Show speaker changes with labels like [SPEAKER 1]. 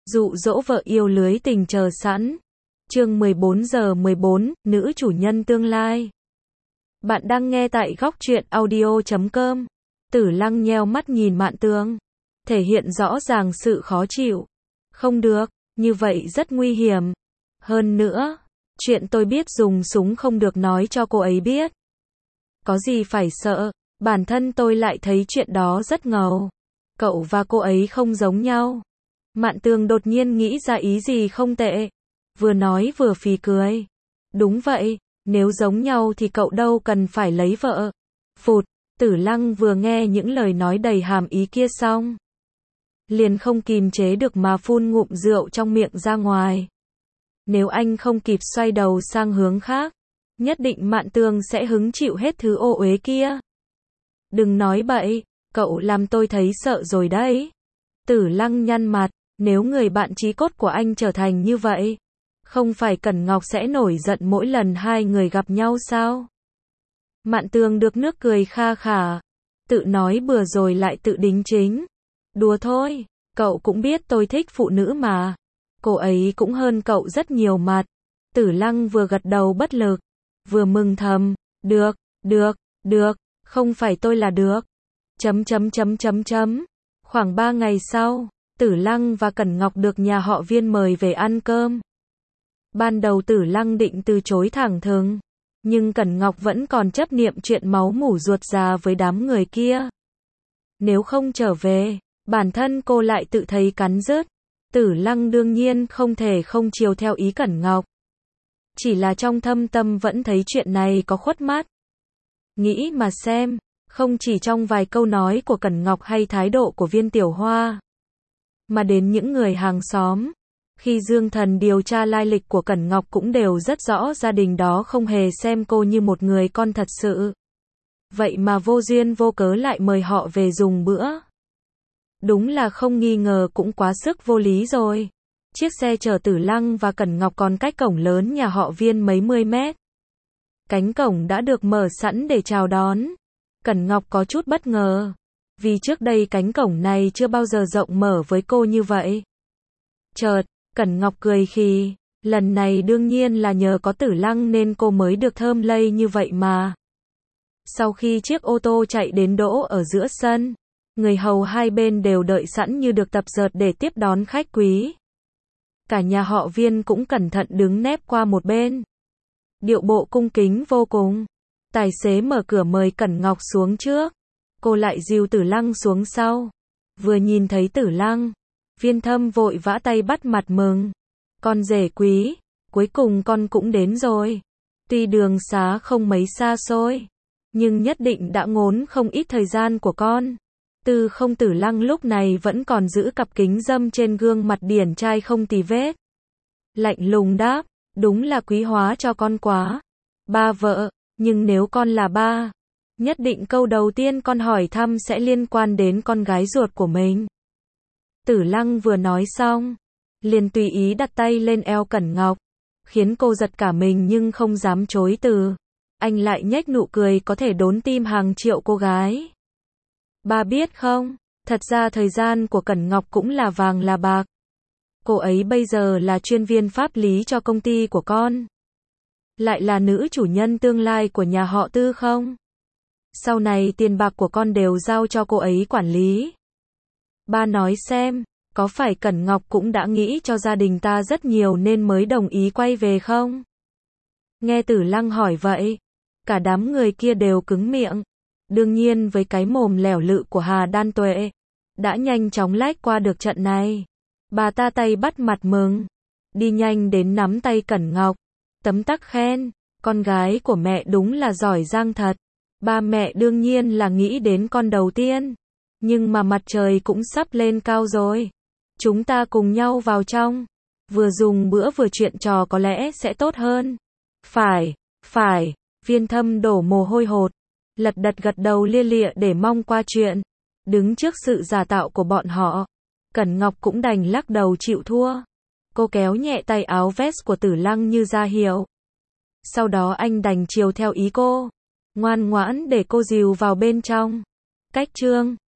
[SPEAKER 1] Dụ dỗ vợ yêu lưới tình chờ sẵn. Chương 14:14, nữ chủ nhân tương lai. Bạn đang nghe tại góc truyện audio.com. Tử Lăng nheo mắt nhìn Mạn Tường, thể hiện rõ ràng sự khó chịu. Không được, như vậy rất nguy hiểm. Hơn nữa, chuyện tôi biết dùng súng không được nói cho cô ấy biết. Có gì phải sợ, bản thân tôi lại thấy chuyện đó rất ngầu. Cậu và cô ấy không giống nhau. Mạn Tường đột nhiên nghĩ ra ý gì không tệ. Vừa nói vừa phì cười. Đúng vậy, nếu giống nhau thì cậu đâu cần phải lấy vợ. Phụt, Tử Lăng vừa nghe những lời nói đầy hàm ý kia xong, liền không kìm chế được mà phun ngụm rượu trong miệng ra ngoài. Nếu anh không kịp xoay đầu sang hướng khác, nhất định Mạn Tường sẽ hứng chịu hết thứ ô uế kia. Đừng nói bậy, cậu làm tôi thấy sợ rồi đấy. Tử Lăng nhăn mặt, nếu người bạn chí cốt của anh trở thành như vậy, không phải Cẩn Ngọc sẽ nổi giận mỗi lần hai người gặp nhau sao? Mạn Tường được nước cười kha khả, tự nói bừa rồi lại tự đính chính. Đùa thôi, cậu cũng biết tôi thích phụ nữ mà. Cô ấy cũng hơn cậu rất nhiều mặt. Tử Lăng vừa gật đầu bất lực, vừa mừng thầm, được, không phải tôi là được. Khoảng 3 ngày sau, Tử Lăng và Cẩn Ngọc được nhà họ Viên mời về ăn cơm. Ban đầu Tử Lăng định từ chối thẳng thừng, nhưng Cẩn Ngọc vẫn còn chấp niệm chuyện máu mủ ruột già với đám người kia. Nếu không trở về, bản thân cô lại tự thấy cắn rứt. Tử Lăng đương nhiên không thể không chiều theo ý Cẩn Ngọc. Chỉ là trong thâm tâm vẫn thấy chuyện này có khuất mắt. Nghĩ mà xem, không chỉ trong vài câu nói của Cẩn Ngọc hay thái độ của Viên Tiểu Hoa, mà đến những người hàng xóm. Khi Dương Thần điều tra lai lịch của Cẩn Ngọc cũng đều rất rõ gia đình đó không hề xem cô như một người con thật sự. Vậy mà vô duyên vô cớ lại mời họ về dùng bữa. Đúng là không nghi ngờ cũng quá sức vô lý rồi. Chiếc xe chở Tử Lăng và Cẩn Ngọc còn cách cổng lớn nhà họ Viên mấy mươi mét. Cánh cổng đã được mở sẵn để chào đón. Cẩn Ngọc có chút bất ngờ, vì trước đây cánh cổng này chưa bao giờ rộng mở với cô như vậy. Chợt, Cẩn Ngọc cười khì, lần này đương nhiên là nhờ có Tử Lăng nên cô mới được thơm lây như vậy mà. Sau khi chiếc ô tô chạy đến đỗ ở giữa sân, người hầu hai bên đều đợi sẵn như được tập dượt để tiếp đón khách quý. Cả nhà họ Viên cũng cẩn thận đứng nép qua một bên, điệu bộ cung kính vô cùng. Tài xế mở cửa mời Cẩn Ngọc xuống trước, cô lại dìu Tử Lăng xuống sau. Vừa nhìn thấy Tử Lăng, Viên Thâm vội vã tay bắt mặt mừng. Con rể quý, cuối cùng con cũng đến rồi. Tuy đường xá không mấy xa xôi, nhưng nhất định đã ngốn không ít thời gian của con. Từ không Tử Lăng lúc này vẫn còn giữ cặp kính râm trên gương mặt điển trai không tì vết. Lạnh lùng đáp, đúng là quý hóa cho con quá. Ba vợ, nhưng nếu con là ba, nhất định câu đầu tiên con hỏi thăm sẽ liên quan đến con gái ruột của mình. Tử Lăng vừa nói xong, liền tùy ý đặt tay lên eo Cẩn Ngọc, khiến cô giật cả mình nhưng không dám chối từ. Anh lại nhếch nụ cười có thể đốn tim hàng triệu cô gái. Ba biết không, thật ra thời gian của Cẩn Ngọc cũng là vàng là bạc. Cô ấy bây giờ là chuyên viên pháp lý cho công ty của con. Lại là nữ chủ nhân tương lai của nhà họ Tư không? Sau này tiền bạc của con đều giao cho cô ấy quản lý. Ba nói xem, có phải Cẩn Ngọc cũng đã nghĩ cho gia đình ta rất nhiều nên mới đồng ý quay về không? Nghe Tử Lăng hỏi vậy, cả đám người kia đều cứng miệng. Đương nhiên với cái mồm lẻo lự của Hà Đan Tuệ, đã nhanh chóng lách qua được trận này. Bà ta tay bắt mặt mừng, đi nhanh đến nắm tay Cẩn Ngọc, tấm tắc khen, con gái của mẹ đúng là giỏi giang thật. Ba mẹ đương nhiên là nghĩ đến con đầu tiên, nhưng mà mặt trời cũng sắp lên cao rồi. Chúng ta cùng nhau vào trong, vừa dùng bữa vừa chuyện trò có lẽ sẽ tốt hơn. Phải, Viên Thâm đổ mồ hôi hột, lật đật gật đầu lia lịa để mong qua chuyện. Đứng trước sự giả tạo của bọn họ, Cẩn Ngọc cũng đành lắc đầu chịu thua. Cô kéo nhẹ tay áo vest của Tử Lăng như ra hiệu. Sau đó anh đành chiều theo ý cô, ngoan ngoãn để cô dìu vào bên trong. Cách trương,